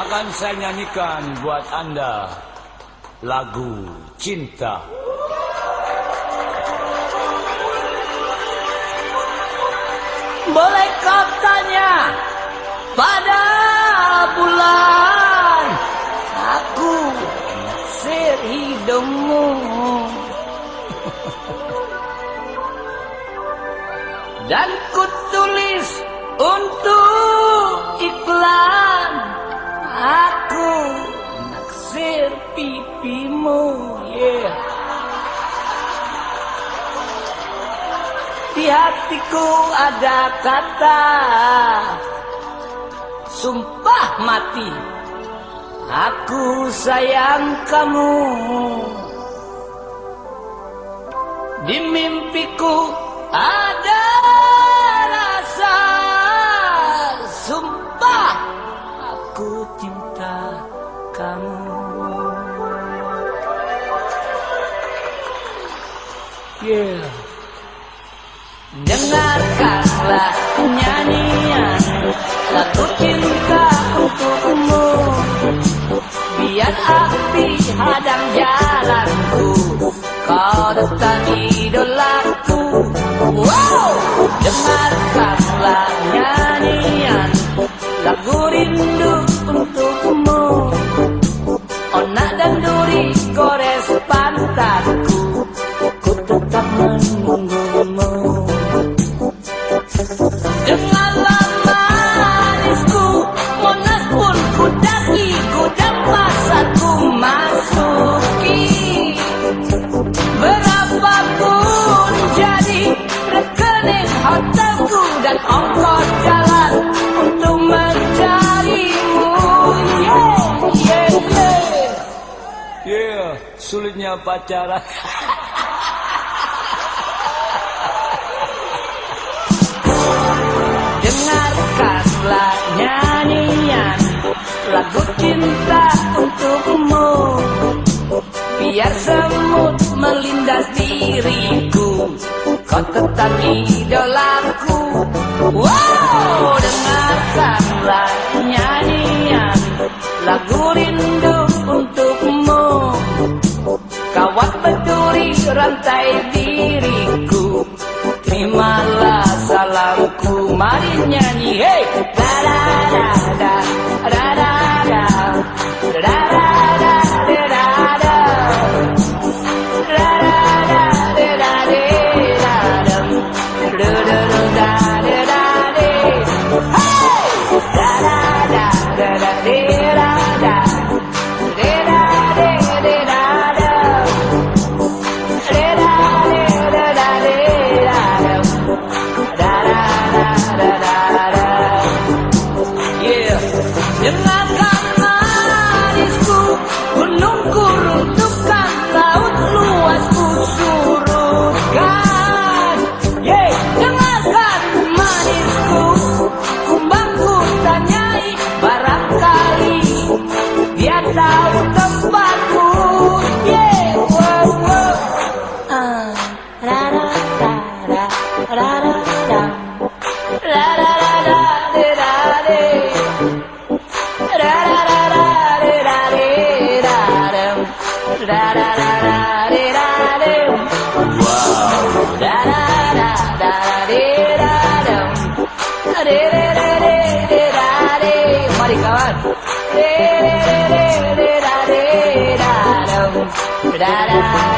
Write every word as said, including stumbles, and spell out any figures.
akan saya nyanyikan buat Anda lagu cinta. Boleh kau tanya pada bulan, aku naksir hidungmu. Dan ku tulis untuk iklan, aku naksir pipimu, yeah. Di hatiku ada kata sumpah mati, aku sayang kamu. Di mimpiku ada rasa sumpah, aku cinta kamu. Yeah. Dengarkanlah nyanyian lagu cinta untukmu, biar api hadang jalanku, kau datang idolaku. Wow, dengarkanlah nyanyian lagu rindu untukmu, onak dan duri gores pantatku, ku tetap menunggumu. Dengarlah manisku, Monas pun ku daki, gudang pasar ku masuki. Berapapun jadi rekening hotelku dan ongkos jalan untuk mencarimu. Yeah, yeah, yeah. Yeah, sulitnya pacaran. Dengarkanlah nyanyian lagu cinta untukmu, biar semut melindas diriku, kau tetap idolaku. Wow, dengarkanlah nyanyian lagu rindu untukmu, kawat berduri rantai diriku, terimalah salamku. Mari nyanyi, hey, da da da da da da da da da da da da. Dengarkan manisku, gunungku runtuhkan, laut luasku surutkan. Yeah, dengarkan manisku, kumbangku tanyai, barangkali dia tahu tempatku. Yeah, wow, wow. Ah, ra ra ra ra ra ra ra ra ra ra ra ra. Mari kawan.